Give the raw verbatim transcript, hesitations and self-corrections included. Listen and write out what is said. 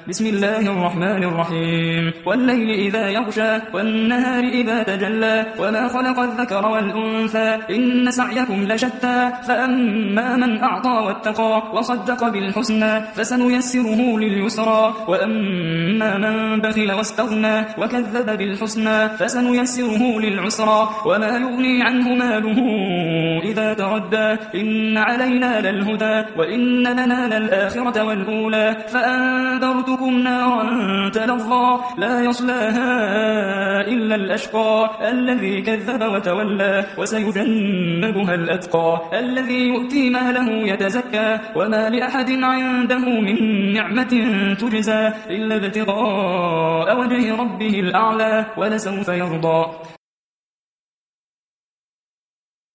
بسم الله الرحمن الرحيم والليل إذا يغشى والنهار إذا تجلى وما خلق الذكر والأنثى إن سعيكم لشتى فأما من أعطى واتقى وصدق بالحسنى فسنيسره لليسرى وأما من بخل واستغنى وكذب بالحسنى فسنيسره للعسرى وما يغني عنه ماله إذا تردى إن علينا للهدى وإن لنا للآخرة والأولى فأنذرتكم نارا تلظى لا يصلاها إلا الأشقى الذي كذب وتولى وسيجنبها الأتقى الذي يؤتي ماله يتزكى وما لأحد عنده من نعمة تجزى إلا ابتغاء وجه ربه الأعلى ولسوف يرضى